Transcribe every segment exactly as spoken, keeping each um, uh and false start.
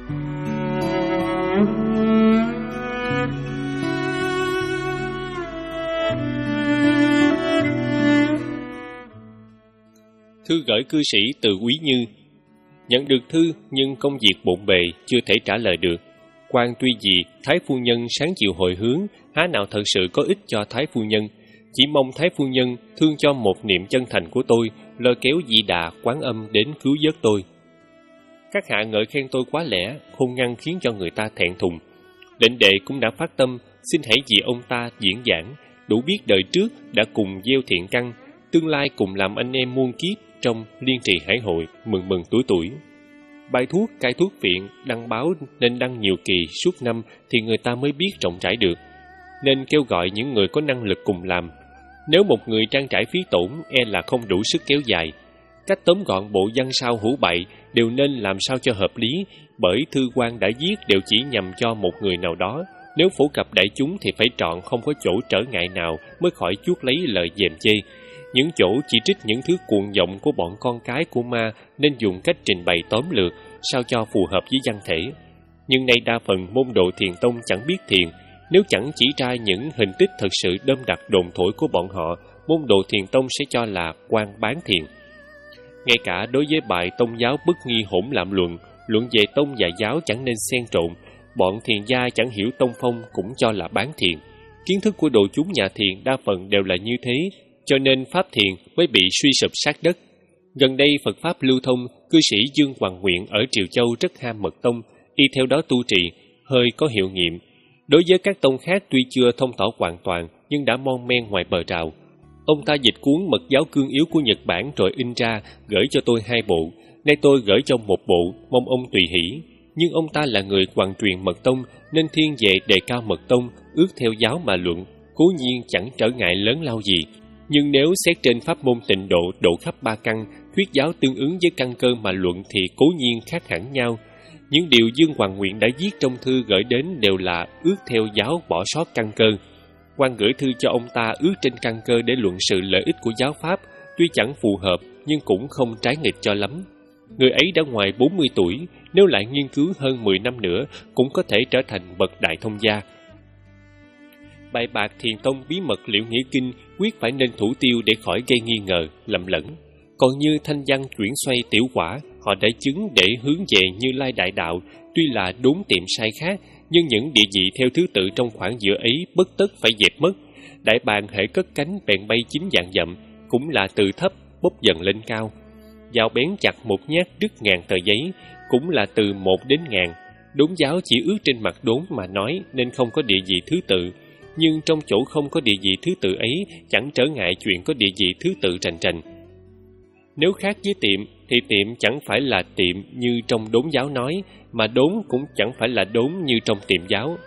Thư gửi cư sĩ từ Quý Như. Nhận được thư nhưng công việc bộn bề chưa thể trả lời được. Quan tuy gì Thái phu nhân sáng chịu hồi hướng, há nào thật sự có ích cho Thái phu nhân. Chỉ mong Thái phu nhân thương cho một niệm chân thành của tôi, lôi kéo Di Đà Quán Âm đến cứu vớt tôi. Các hạ ngợi khen tôi quá lẽ, hôn ngăn khiến cho người ta thẹn thùng. Lệnh đệ cũng đã phát tâm, xin hãy vì ông ta diễn giảng, đủ biết đời trước đã cùng gieo thiện căn, tương lai cùng làm anh em muôn kiếp trong liên trì hải hội, mừng mừng tuổi tuổi. Bài thuốc cai thuốc viện đăng báo nên đăng nhiều kỳ suốt năm thì người ta mới biết rộng rãi được, nên kêu gọi những người có năng lực cùng làm. Nếu một người trang trải phí tổn e là không đủ sức kéo dài. Cách tóm gọn bộ văn sao hữu bậy đều nên làm sao cho hợp lý, bởi thư quan đã viết đều chỉ nhằm cho một người nào đó. Nếu phổ cập đại chúng thì phải chọn không có chỗ trở ngại nào mới khỏi chuốc lấy lời dèm chê. Những chỗ chỉ trích những thứ cuồng vọng của bọn con cái của ma nên dùng cách trình bày tóm lược sao cho phù hợp với văn thể. Nhưng nay đa phần môn đồ thiền tông chẳng biết thiền, nếu chẳng chỉ ra những hình tích thật sự đâm đặt đồn thổi của bọn họ, môn đồ thiền tông sẽ cho là quan bán thiền. Ngay cả đối với bài tông giáo bất nghi hỗn lạm luận, luận về tông và giáo chẳng nên xen trộn, bọn thiền gia chẳng hiểu tông phong cũng cho là bán thiền. Kiến thức của đồ chúng nhà thiền đa phần đều là như thế, cho nên pháp thiền mới bị suy sụp sát đất. Gần đây Phật pháp lưu thông, cư sĩ Dương Hoàng Nguyện ở Triều Châu rất ham mật tông, y theo đó tu trì, hơi có hiệu nghiệm. Đối với các tông khác tuy chưa thông tỏ hoàn toàn, nhưng đã mon men ngoài bờ rào. Ông ta dịch cuốn Mật giáo cương yếu của Nhật Bản rồi in ra, gửi cho tôi hai bộ. Nay tôi gửi cho một bộ, mong ông tùy hỷ. Nhưng ông ta là người hoàn truyền mật tông, nên thiên về đề cao mật tông, ước theo giáo mà luận, cố nhiên chẳng trở ngại lớn lao gì. Nhưng nếu xét trên pháp môn tịnh độ độ khắp ba căn, thuyết giáo tương ứng với căn cơ mà luận thì cố nhiên khác hẳn nhau. Những điều Dương Hoàng Nguyện đã viết trong thư gửi đến đều là ước theo giáo bỏ sót căn cơ. Quan gửi thư cho ông ta ước trên căn cơ để luận sự lợi ích của giáo pháp, tuy chẳng phù hợp nhưng cũng không trái nghịch cho lắm. Người ấy đã ngoài bốn mươi tuổi, nếu lại nghiên cứu hơn mười năm nữa cũng có thể trở thành bậc đại thông gia. Bài bạc thiền tông bí mật Liễu Nghĩa Kinh quyết phải nên thủ tiêu để khỏi gây nghi ngờ, lầm lẫn. Còn như thanh văn chuyển xoay tiểu quả, họ đã chứng để hướng về Như Lai Đại Đạo, tuy là đốn tiệm sai khác, nhưng những địa vị theo thứ tự trong khoảng giữa ấy bất tất phải dẹp mất. Đại bàng hệ cất cánh bèn bay chín vạn dặm, cũng là từ thấp bốc dần lên cao. Dao bén chặt một nhát đứt ngàn tờ giấy, cũng là từ một đến ngàn. Đốn giáo chỉ ước trên mặt đốn mà nói nên không có địa vị thứ tự, nhưng trong chỗ không có địa vị thứ tự ấy chẳng trở ngại chuyện có địa vị thứ tự rành rành. Nếu khác với tiệm thì tiệm chẳng phải là tiệm như trong đốn giáo nói, mà đốn cũng chẳng phải là đốn như trong tiệm giáo.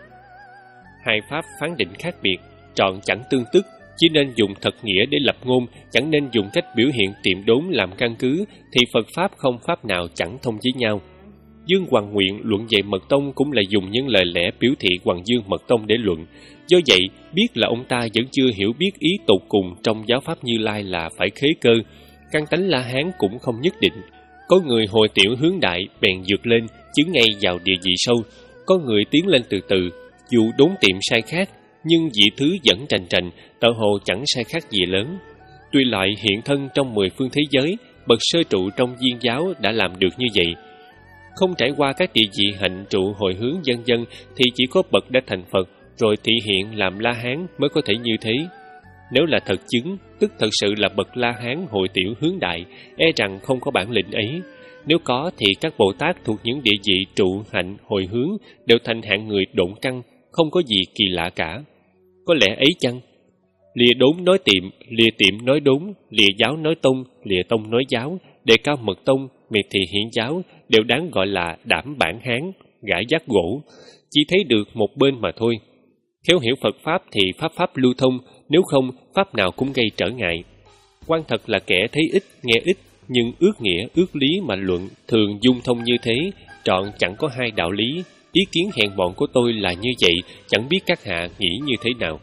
Hai pháp phán định khác biệt, trọn chẳng tương tức, chỉ nên dùng thật nghĩa để lập ngôn, chẳng nên dùng cách biểu hiện tiệm đốn làm căn cứ, thì Phật pháp không pháp nào chẳng thông với nhau. Dương Hoàng Nguyện luận về mật tông cũng là dùng những lời lẽ biểu thị Hoàng Dương mật tông để luận. Do vậy, biết là ông ta vẫn chưa hiểu biết ý tột cùng trong giáo pháp Như Lai là phải khế cơ. Căn tánh La Hán cũng không nhất định. Có người hồi tiểu hướng đại bèn vượt lên, chứng ngay vào địa vị sâu. Có người tiến lên từ từ, dù đốn tiệm sai khác, nhưng vị thứ vẫn trành trành, tợ hồ chẳng sai khác gì lớn. Tuy lại hiện thân trong mười phương thế giới, bậc sơ trụ trong viên giáo đã làm được như vậy. Không trải qua các địa vị hạnh trụ hồi hướng vân vân thì chỉ có bậc đã thành Phật rồi thị hiện làm La Hán mới có thể như thế. Nếu là thật chứng, tức thật sự là bậc La Hán hồi tiểu hướng đại, e rằng không có bản lĩnh ấy. Nếu có thì các Bồ Tát thuộc những địa vị trụ hạnh hồi hướng đều thành hạng người độn căn, không có gì kỳ lạ cả. Có lẽ ấy chăng? Lìa đốn nói tiệm, lìa tiệm nói đốn, lìa giáo nói tông, lìa tông nói giáo, đề cao mật tông, miệt thị hiển giáo đều đáng gọi là đảm bản hán, gãi giác gỗ, chỉ thấy được một bên mà thôi. Khéo hiểu Phật pháp thì pháp pháp lưu thông, nếu không pháp nào cũng gây trở ngại. Quan thật là kẻ thấy ít nghe ít, nhưng ước nghĩa ước lý mà luận thường dung thông như thế, trọn chẳng có hai đạo lý. Ý kiến hèn mọn của tôi là như vậy, chẳng biết các hạ nghĩ như thế nào.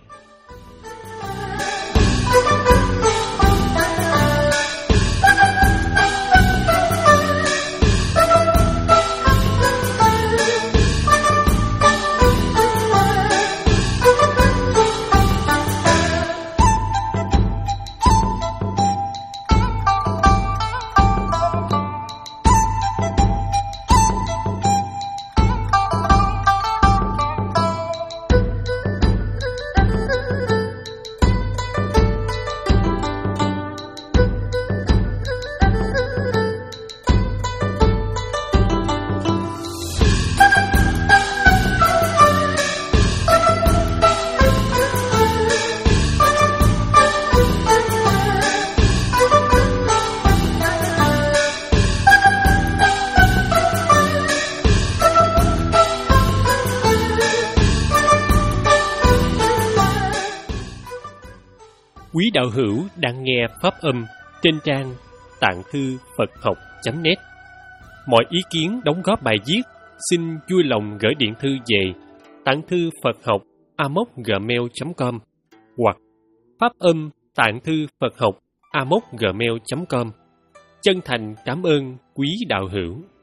Quý đạo hữu đang nghe pháp âm trên trang tạng thư Phật học chấm net. Mọi ý kiến đóng góp bài viết xin vui lòng gửi điện thư về tạng thư Phật học a mốc gmail chấm com hoặc pháp âm tạng thư Phật học a mốc gmail chấm com. Chân thành cảm ơn quý đạo hữu.